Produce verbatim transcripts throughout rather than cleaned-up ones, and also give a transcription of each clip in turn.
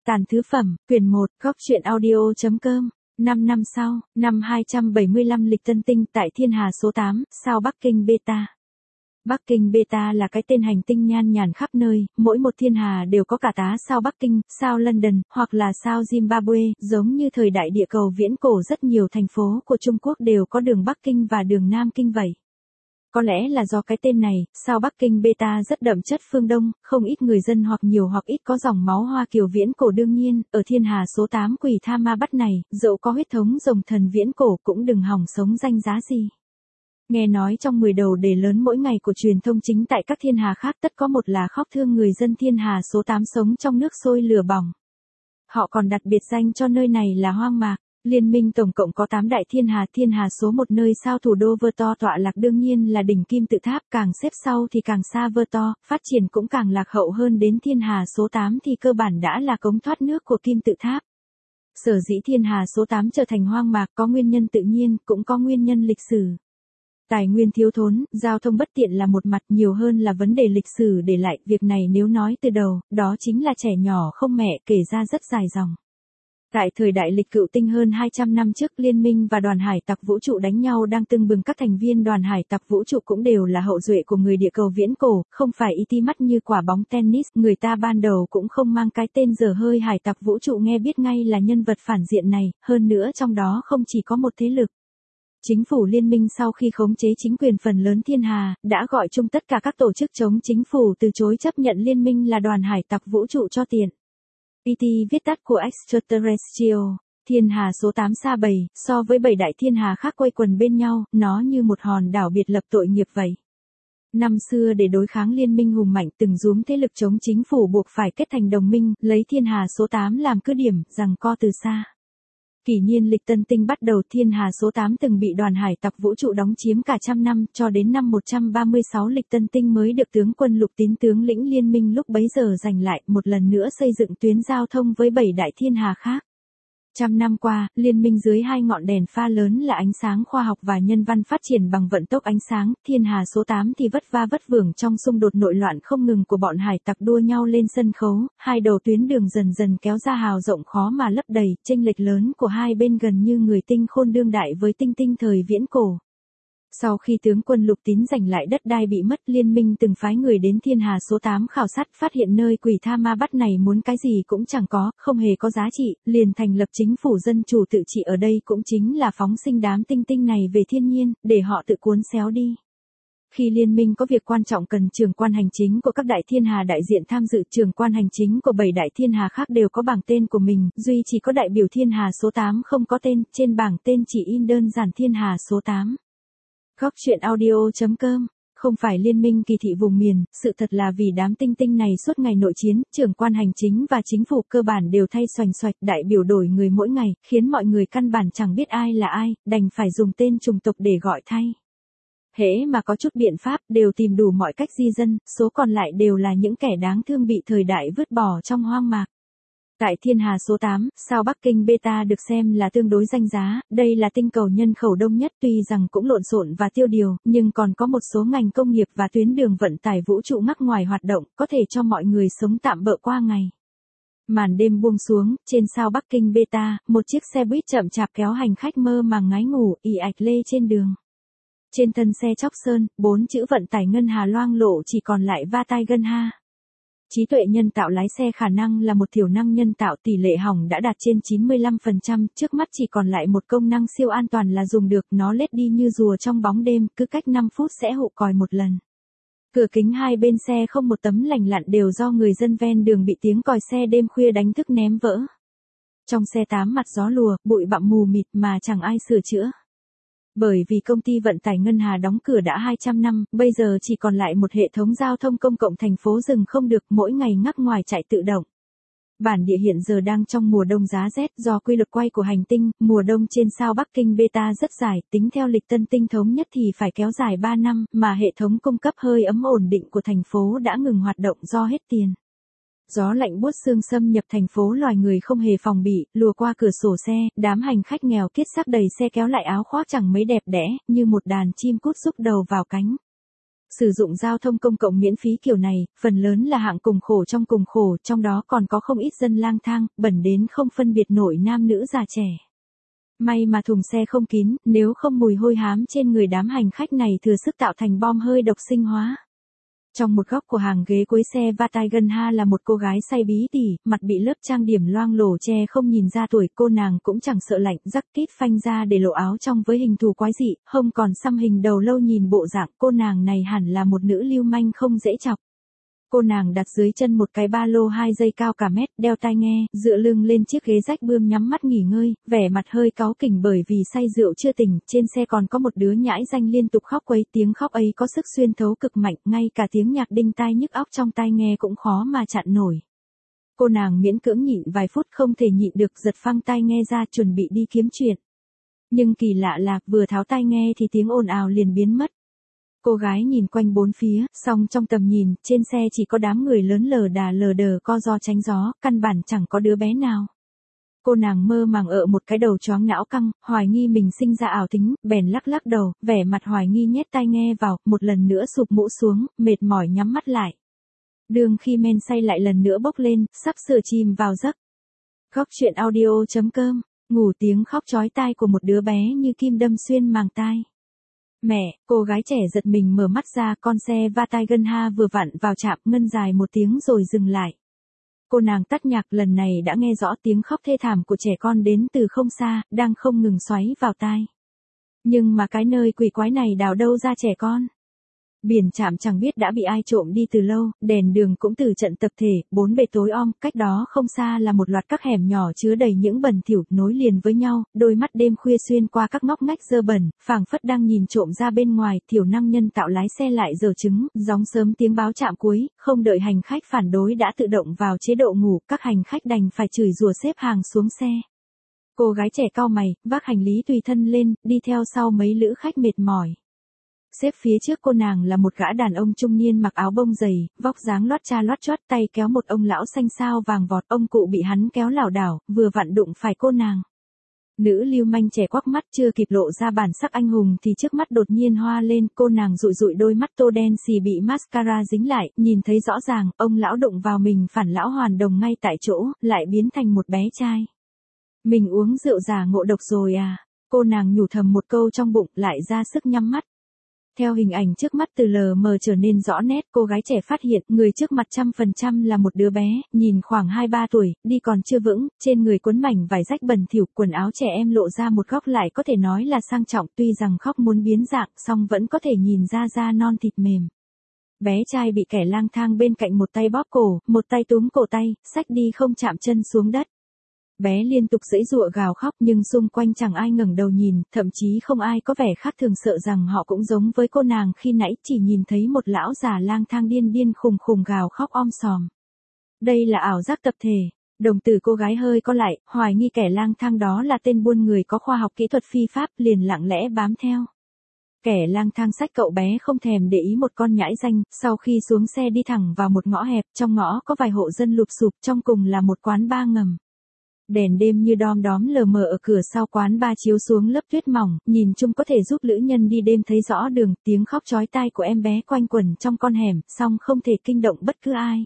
Tàn thứ phẩm, quyển một, góc truyện audio.com. năm năm sau, năm hai trăm bảy mươi lăm lịch Tân Tinh tại Thiên Hà số tám, sao Bắc Kinh Beta. Bắc Kinh Beta là cái tên hành tinh nhan nhản khắp nơi, mỗi một thiên hà đều có cả tá sao Bắc Kinh, sao London, hoặc là sao Zimbabwe, giống như thời đại địa cầu viễn cổ rất nhiều thành phố của Trung Quốc đều có đường Bắc Kinh và đường Nam Kinh vậy. Có lẽ là do cái tên này, sao Bắc Kinh Beta rất đậm chất phương Đông, không ít người dân hoặc nhiều hoặc ít có dòng máu Hoa Kiều viễn cổ đương nhiên, ở thiên hà số tám Quỷ Tha Ma Bắt này, dẫu có huyết thống rồng thần viễn cổ cũng đừng hòng sống danh giá gì. Nghe nói trong mười đầu đề lớn mỗi ngày của truyền thông chính tại các thiên hà khác tất có một là khóc thương người dân thiên hà số tám sống trong nước sôi lửa bỏng. Họ còn đặt biệt danh cho nơi này là hoang mạc. Liên minh tổng cộng có tám đại thiên hà, thiên hà số một nơi sao thủ đô Vơ tọa lạc đương nhiên là đỉnh Kim Tự Tháp, càng xếp sau thì càng xa Vơ, phát triển cũng càng lạc hậu hơn đến thiên hà số tám thì cơ bản đã là cống thoát nước của Kim Tự Tháp. Sở dĩ thiên hà số tám trở thành hoang mạc có nguyên nhân tự nhiên, cũng có nguyên nhân lịch sử. Tài nguyên thiếu thốn, giao thông bất tiện là một mặt, nhiều hơn là vấn đề lịch sử để lại, việc này nếu nói từ đầu, đó chính là trẻ nhỏ không mẹ kể ra rất dài dòng. Tại thời đại lịch Cựu Tinh hơn hai trăm năm trước, Liên minh và đoàn hải tặc vũ trụ đánh nhau đang tưng bừng, các thành viên đoàn hải tặc vũ trụ cũng đều là hậu duệ của người địa cầu viễn cổ, không phải i tê mắt như quả bóng tennis, người ta ban đầu cũng không mang cái tên dở hơi hải tặc vũ trụ nghe biết ngay là nhân vật phản diện này, hơn nữa trong đó không chỉ có một thế lực. Chính phủ liên minh sau khi khống chế chính quyền phần lớn thiên hà, đã gọi chung tất cả các tổ chức chống chính phủ từ chối chấp nhận liên minh là đoàn hải tặc vũ trụ cho tiện. pê tê viết tắt của Extraterrestrial, thiên hà số tám xa bảy, so với bảy đại thiên hà khác quây quần bên nhau, nó như một hòn đảo biệt lập tội nghiệp vậy. Năm xưa để đối kháng liên minh hùng mạnh, từng rúm thế lực chống chính phủ buộc phải kết thành đồng minh, lấy thiên hà số tám làm cứ điểm, giằng co từ xa. Kỷ niên lịch Tân Tinh bắt đầu, thiên hà số tám từng bị đoàn hải tặc vũ trụ đóng chiếm cả trăm năm, cho đến năm một trăm ba mươi sáu lịch Tân Tinh mới được tướng quân Lục Tín tướng lĩnh liên minh lúc bấy giờ giành lại, một lần nữa xây dựng tuyến giao thông với bảy đại thiên hà khác. Trăm năm qua, liên minh dưới hai ngọn đèn pha lớn là ánh sáng khoa học và nhân văn phát triển bằng vận tốc ánh sáng, thiên hà số tám thì vất va vất vưởng trong xung đột nội loạn không ngừng của bọn hải tặc đua nhau lên sân khấu, hai đầu tuyến đường dần dần kéo ra hào rộng khó mà lấp đầy, chênh lệch lớn của hai bên gần như người tinh khôn đương đại với tinh tinh thời viễn cổ. Sau khi tướng quân Lục Tín giành lại đất đai bị mất, liên minh từng phái người đến thiên hà số tám khảo sát, phát hiện nơi Quỷ Tha Ma Bắt này muốn cái gì cũng chẳng có, không hề có giá trị, liền thành lập chính phủ dân chủ tự trị ở đây, cũng chính là phóng sinh đám tinh tinh này về thiên nhiên, để họ tự cuốn xéo đi. Khi liên minh có việc quan trọng cần trưởng quan hành chính của các đại thiên hà đại diện tham dự, trưởng quan hành chính của bảy đại thiên hà khác đều có bảng tên của mình, duy chỉ có đại biểu thiên hà số tám không có tên, trên bảng tên chỉ in đơn giản thiên hà số tám. Góc truyện audio.com, không phải liên minh kỳ thị vùng miền, sự thật là vì đám tinh tinh này suốt ngày nội chiến, trưởng quan hành chính và chính phủ cơ bản đều thay xoành xoạch, đại biểu đổi người mỗi ngày, khiến mọi người căn bản chẳng biết ai là ai, đành phải dùng tên chủng tộc để gọi thay. Hễ mà có chút biện pháp, đều tìm đủ mọi cách di dân, số còn lại đều là những kẻ đáng thương bị thời đại vứt bỏ trong hoang mạc. Tại thiên hà số tám, sao Bắc Kinh Beta được xem là tương đối danh giá, đây là tinh cầu nhân khẩu đông nhất, tuy rằng cũng lộn xộn và tiêu điều, nhưng còn có một số ngành công nghiệp và tuyến đường vận tải vũ trụ ngắc ngoài hoạt động, có thể cho mọi người sống tạm bợ qua ngày. Màn đêm buông xuống, trên sao Bắc Kinh Beta, một chiếc xe buýt chậm chạp kéo hành khách mơ màng ngái ngủ, ì ạch lê trên đường. Trên thân xe chóc sơn, bốn chữ vận tải ngân hà loang lộ chỉ còn lại va tai gân ha. Trí tuệ nhân tạo lái xe khả năng là một thiểu năng nhân tạo, tỷ lệ hỏng đã đạt trên chín mươi lăm phần trăm, trước mắt chỉ còn lại một công năng siêu an toàn là dùng được, nó lết đi như rùa trong bóng đêm, cứ cách năm phút sẽ hụ còi một lần. Cửa kính hai bên xe không một tấm lành lặn, đều do người dân ven đường bị tiếng còi xe đêm khuya đánh thức ném vỡ. Trong xe tám mặt gió lùa, bụi bặm mù mịt mà chẳng ai sửa chữa. Bởi vì công ty vận tải ngân hà đóng cửa đã hai trăm năm, bây giờ chỉ còn lại một hệ thống giao thông công cộng thành phố dừng không được, mỗi ngày ngắc ngoài chạy tự động. Bản địa hiện giờ đang trong mùa đông giá rét, do quy luật quay của hành tinh, mùa đông trên sao Bắc Kinh Beta rất dài, tính theo lịch Tân Tinh thống nhất thì phải kéo dài ba năm, mà hệ thống cung cấp hơi ấm ổn định của thành phố đã ngừng hoạt động do hết tiền. Gió lạnh buốt xương xâm nhập thành phố, loài người không hề phòng bị, lùa qua cửa sổ xe, đám hành khách nghèo kiết xác đầy xe kéo lại áo khoác chẳng mấy đẹp đẽ, như một đàn chim cút rúc đầu vào cánh. Sử dụng giao thông công cộng miễn phí kiểu này, phần lớn là hạng cùng khổ trong cùng khổ, trong đó còn có không ít dân lang thang, bẩn đến không phân biệt nổi nam nữ già trẻ. May mà thùng xe không kín, nếu không mùi hôi hám trên người đám hành khách này thừa sức tạo thành bom hơi độc sinh hóa. Trong một góc của hàng ghế cuối xe Vatagenha là một cô gái say bí tỉ, mặt bị lớp trang điểm loang lổ che không nhìn ra tuổi, cô nàng cũng chẳng sợ lạnh, rắc tít phanh ra để lộ áo trong với hình thù quái dị, hông còn xăm hình đầu lâu, nhìn bộ dạng cô nàng này hẳn là một nữ lưu manh không dễ chọc. Cô nàng đặt dưới chân một cái ba lô hai dây cao cả mét, đeo tai nghe, dựa lưng lên chiếc ghế rách bươm nhắm mắt nghỉ ngơi, vẻ mặt hơi cáu kỉnh bởi vì say rượu chưa tỉnh, trên xe còn có một đứa nhãi danh liên tục khóc quấy, tiếng khóc ấy có sức xuyên thấu cực mạnh, ngay cả tiếng nhạc đinh tai nhức óc trong tai nghe cũng khó mà chặn nổi. Cô nàng miễn cưỡng nhịn vài phút không thể nhịn được giật phăng tai nghe ra chuẩn bị đi kiếm chuyện. Nhưng kỳ lạ là vừa tháo tai nghe thì tiếng ồn ào liền biến mất. Cô gái nhìn quanh bốn phía, song trong tầm nhìn, trên xe chỉ có đám người lớn lờ đà lờ đờ co ro tránh gió, căn bản chẳng có đứa bé nào. Cô nàng mơ màng ợ một cái đầu choáng não căng, hoài nghi mình sinh ra ảo tính, bèn lắc lắc đầu, vẻ mặt hoài nghi nhét tai nghe vào, một lần nữa sụp mũ xuống, mệt mỏi nhắm mắt lại. Đường khi men say lại lần nữa bốc lên, sắp sửa chìm vào giấc. Góc truyện audio chấm com, ngủ tiếng khóc chói tai của một đứa bé như kim đâm xuyên màng tai. Mẹ, cô gái trẻ giật mình mở mắt ra, con xe Vatagenha vừa vặn vào trạm, ngân dài một tiếng rồi dừng lại. Cô nàng tắt nhạc, lần này đã nghe rõ tiếng khóc thê thảm của trẻ con đến từ không xa, đang không ngừng xoáy vào tai. Nhưng mà cái nơi quỷ quái này đào đâu ra trẻ con? Biển trạm chẳng biết đã bị ai trộm đi từ lâu, đèn đường cũng từ trận tập thể, bốn bề tối om, cách đó không xa là một loạt các hẻm nhỏ chứa đầy những bẩn thỉu, nối liền với nhau, đôi mắt đêm khuya xuyên qua các ngóc ngách dơ bẩn, phảng phất đang nhìn trộm ra bên ngoài, thiểu năng nhân tạo lái xe lại giờ trứng, gióng sớm tiếng báo trạm cuối, không đợi hành khách phản đối đã tự động vào chế độ ngủ, các hành khách đành phải chửi rủa xếp hàng xuống xe. Cô gái trẻ cau mày, vác hành lý tùy thân lên, đi theo sau mấy lữ khách mệt mỏi. Xếp phía trước cô nàng là một gã đàn ông trung niên mặc áo bông dày, vóc dáng lót cha lót chót, tay kéo một ông lão xanh xao vàng vọt, ông cụ bị hắn kéo lảo đảo, vừa vặn đụng phải cô nàng. Nữ lưu manh trẻ quắc mắt chưa kịp lộ ra bản sắc anh hùng thì trước mắt đột nhiên hoa lên, cô nàng dụi dụi đôi mắt tô đen xì bị mascara dính lại, nhìn thấy rõ ràng, ông lão đụng vào mình phản lão hoàn đồng ngay tại chỗ, lại biến thành một bé trai. Mình uống rượu già ngộ độc rồi à, cô nàng nhủ thầm một câu trong bụng, lại ra sức nhắm mắt. Theo hình ảnh trước mắt từ lờ mờ trở nên rõ nét, cô gái trẻ phát hiện người trước mặt trăm phần trăm là một đứa bé, nhìn khoảng hai ba tuổi, đi còn chưa vững, trên người quấn mảnh vải rách bẩn thỉu, quần áo trẻ em lộ ra một góc lại có thể nói là sang trọng, tuy rằng khóc muốn biến dạng, song vẫn có thể nhìn ra da non thịt mềm. Bé trai bị kẻ lang thang bên cạnh một tay bóp cổ, một tay túm cổ tay, xách đi không chạm chân xuống đất. Bé liên tục giãy giụa gào khóc nhưng xung quanh chẳng ai ngẩng đầu nhìn, thậm chí không ai có vẻ khác thường sợ rằng họ cũng giống với cô nàng khi nãy, chỉ nhìn thấy một lão già lang thang điên điên khùng khùng gào khóc om sòm. Đây là ảo giác tập thể. Đồng tử cô gái hơi co lại, hoài nghi kẻ lang thang đó là tên buôn người có khoa học kỹ thuật phi pháp, liền lặng lẽ bám theo. Kẻ lang thang xách cậu bé không thèm để ý một con nhãi danh, sau khi xuống xe đi thẳng vào một ngõ hẹp, trong ngõ có vài hộ dân lụp xụp, trong cùng là một quán bar ngầm. Đèn đêm như đom đóm lờ mờ ở cửa sau quán bar chiếu xuống lớp tuyết mỏng, nhìn chung có thể giúp lữ nhân đi đêm thấy rõ đường, tiếng khóc chói tai của em bé quanh quẩn trong con hẻm, song không thể kinh động bất cứ ai.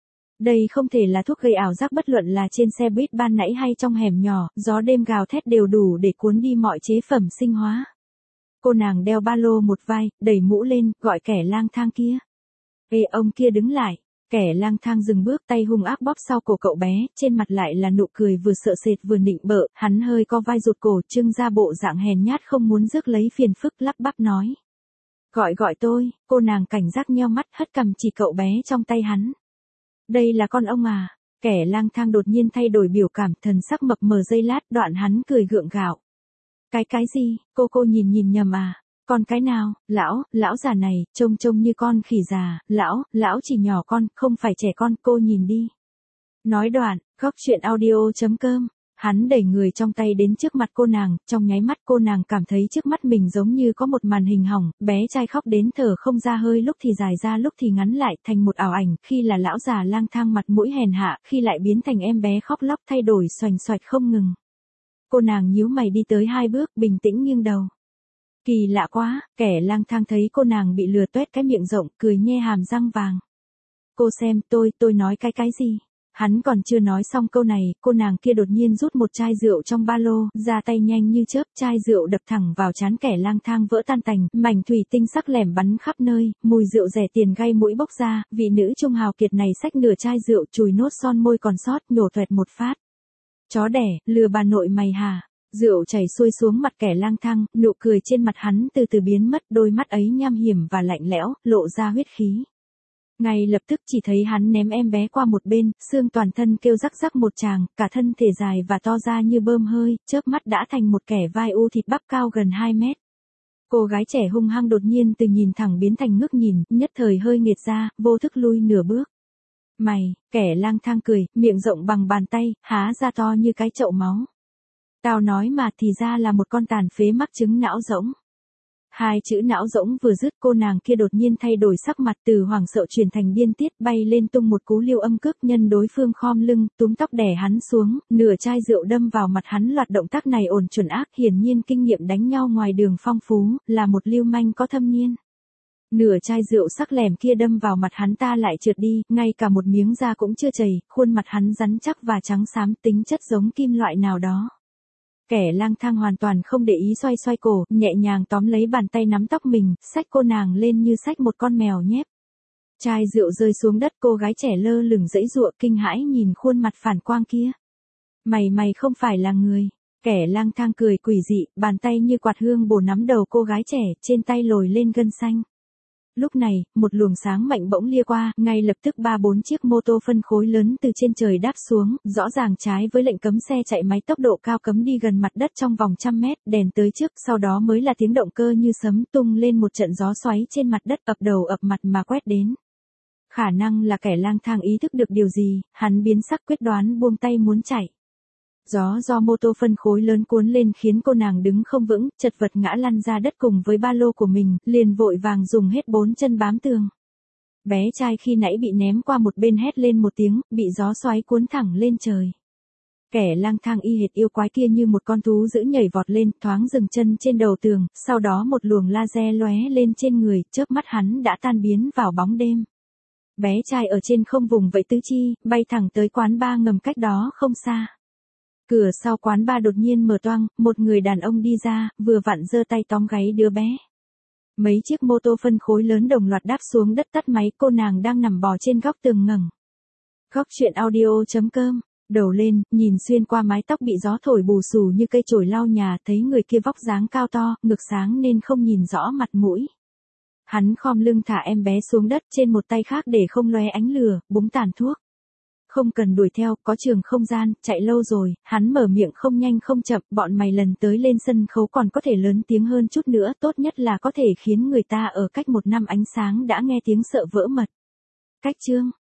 Đây không thể là thuốc gây ảo giác, bất luận là trên xe buýt ban nãy hay trong hẻm nhỏ, gió đêm gào thét đều đủ để cuốn đi mọi chế phẩm sinh hóa. Cô nàng đeo ba lô một vai, đẩy mũ lên, gọi kẻ lang thang kia. Ê, ông kia đứng lại. Kẻ lang thang dừng bước, tay hung ác bóp sau cổ cậu bé, trên mặt lại là nụ cười vừa sợ sệt vừa nịnh bợ, hắn hơi co vai rụt cổ, trưng ra bộ dạng hèn nhát không muốn rước lấy phiền phức, lắp bắp nói. Gọi gọi tôi, cô nàng cảnh giác nheo mắt, hất cằm chỉ cậu bé trong tay hắn. Đây là con ông à? Kẻ lang thang đột nhiên thay đổi biểu cảm, thần sắc mập mờ giây lát, đoạn hắn cười gượng gạo. Cái cái gì, cô cô nhìn nhìn nhầm à? Con cái nào, lão, lão già này, trông trông như con khỉ già, lão, lão chỉ nhỏ con, không phải trẻ con, cô nhìn đi. Nói đoạn, góc truyện audio chấm com, hắn đẩy người trong tay đến trước mặt cô nàng, trong nháy mắt cô nàng cảm thấy trước mắt mình giống như có một màn hình hỏng, bé trai khóc đến thở không ra hơi, lúc thì dài ra lúc thì ngắn lại, thành một ảo ảnh, khi là lão già lang thang mặt mũi hèn hạ, khi lại biến thành em bé khóc lóc thay đổi xoành xoạch không ngừng. Cô nàng nhíu mày đi tới hai bước, bình tĩnh nghiêng đầu. Kỳ lạ quá, kẻ lang thang thấy cô nàng bị lừa toét cái miệng rộng, cười nhe hàm răng vàng. Cô xem tôi, tôi nói cái cái gì? Hắn còn chưa nói xong câu này, cô nàng kia đột nhiên rút một chai rượu trong ba lô, ra tay nhanh như chớp, chai rượu đập thẳng vào trán kẻ lang thang vỡ tan tành, mảnh thủy tinh sắc lẻm bắn khắp nơi, mùi rượu rẻ tiền gây mũi bốc ra, vị nữ trung hào kiệt này xách nửa chai rượu chùi nốt son môi còn sót, nhổ toẹt một phát. Chó đẻ, lừa bà nội mày hả? Rượu chảy xuôi xuống mặt kẻ lang thang, nụ cười trên mặt hắn từ từ biến mất, đôi mắt ấy nham hiểm và lạnh lẽo, lộ ra huyết khí. Ngay lập tức chỉ thấy hắn ném em bé qua một bên, xương toàn thân kêu rắc rắc một tràng, cả thân thể dài và to ra như bơm hơi, chớp mắt đã thành một kẻ vai u thịt bắp cao gần hai mét. Cô gái trẻ hung hăng đột nhiên từ nhìn thẳng biến thành ngước nhìn, nhất thời hơi nghệt ra, vô thức lui nửa bước. Mày, kẻ lang thang cười, miệng rộng bằng bàn tay, há ra to như cái chậu máu. Tao nói mà thì ra là một con tàn phế mắc chứng não rỗng. Hai chữ não rỗng vừa dứt cô nàng kia đột nhiên thay đổi sắc mặt từ hoảng sợ chuyển thành điên tiết bay lên tung một cú liêu âm cước nhân đối phương khom lưng, túm tóc đè hắn xuống, nửa chai rượu đâm vào mặt hắn loạt động tác này ổn chuẩn ác hiển nhiên kinh nghiệm đánh nhau ngoài đường phong phú, là một lưu manh có thâm niên. Nửa chai rượu sắc lẻm kia đâm vào mặt hắn ta lại trượt đi, ngay cả một miếng da cũng chưa chảy, khuôn mặt hắn rắn chắc và trắng xám tính chất giống kim loại nào đó. Kẻ lang thang hoàn toàn không để ý xoay xoay cổ, nhẹ nhàng tóm lấy bàn tay nắm tóc mình, xách cô nàng lên như xách một con mèo nhép. Chai rượu rơi xuống đất cô gái trẻ lơ lửng dãy dụa kinh hãi nhìn khuôn mặt phản quang kia. Mày mày không phải là người. Kẻ lang thang cười quỷ dị, bàn tay như quạt hương bổ nắm đầu cô gái trẻ, trên tay lồi lên gân xanh. Lúc này, một luồng sáng mạnh bỗng lia qua, ngay lập tức ba bốn chiếc mô tô phân khối lớn từ trên trời đáp xuống, rõ ràng trái với lệnh cấm xe chạy máy tốc độ cao cấm đi gần mặt đất trong vòng trăm mét, đèn tới trước, sau đó mới là tiếng động cơ như sấm tung lên một trận gió xoáy trên mặt đất ập đầu ập mặt mà quét đến. Khả năng là kẻ lang thang ý thức được điều gì, hắn biến sắc quyết đoán buông tay muốn chạy. Gió do mô tô phân khối lớn cuốn lên khiến cô nàng đứng không vững, chật vật ngã lăn ra đất cùng với ba lô của mình, liền vội vàng dùng hết bốn chân bám tường. Bé trai khi nãy bị ném qua một bên hét lên một tiếng, bị gió xoáy cuốn thẳng lên trời. Kẻ lang thang y hệt yêu quái kia như một con thú dữ nhảy vọt lên, thoáng dừng chân trên đầu tường, sau đó một luồng laser lóe lên trên người, chớp mắt hắn đã tan biến vào bóng đêm. Bé trai ở trên không vùng vẫy tứ chi, bay thẳng tới quán bar ngầm cách đó không xa. Cửa sau quán bar đột nhiên mở toang, một người đàn ông đi ra, vừa vặn giơ tay tóm gáy đứa bé. Mấy chiếc mô tô phân khối lớn đồng loạt đáp xuống đất tắt máy, cô nàng đang nằm bò trên góc tường ngẩng. Góc truyện audio chấm com, đầu lên, nhìn xuyên qua mái tóc bị gió thổi bù xù như cây chổi lau nhà, thấy người kia vóc dáng cao to, ngực sáng nên không nhìn rõ mặt mũi. Hắn khom lưng thả em bé xuống đất, trên một tay khác để không lóe ánh lửa, búng tàn thuốc. Không cần đuổi theo, có trường không gian, chạy lâu rồi, hắn mở miệng không nhanh không chậm, bọn mày lần tới lên sân khấu còn có thể lớn tiếng hơn chút nữa, tốt nhất là có thể khiến người ta ở cách một năm ánh sáng đã nghe tiếng sợ vỡ mật. Cách chương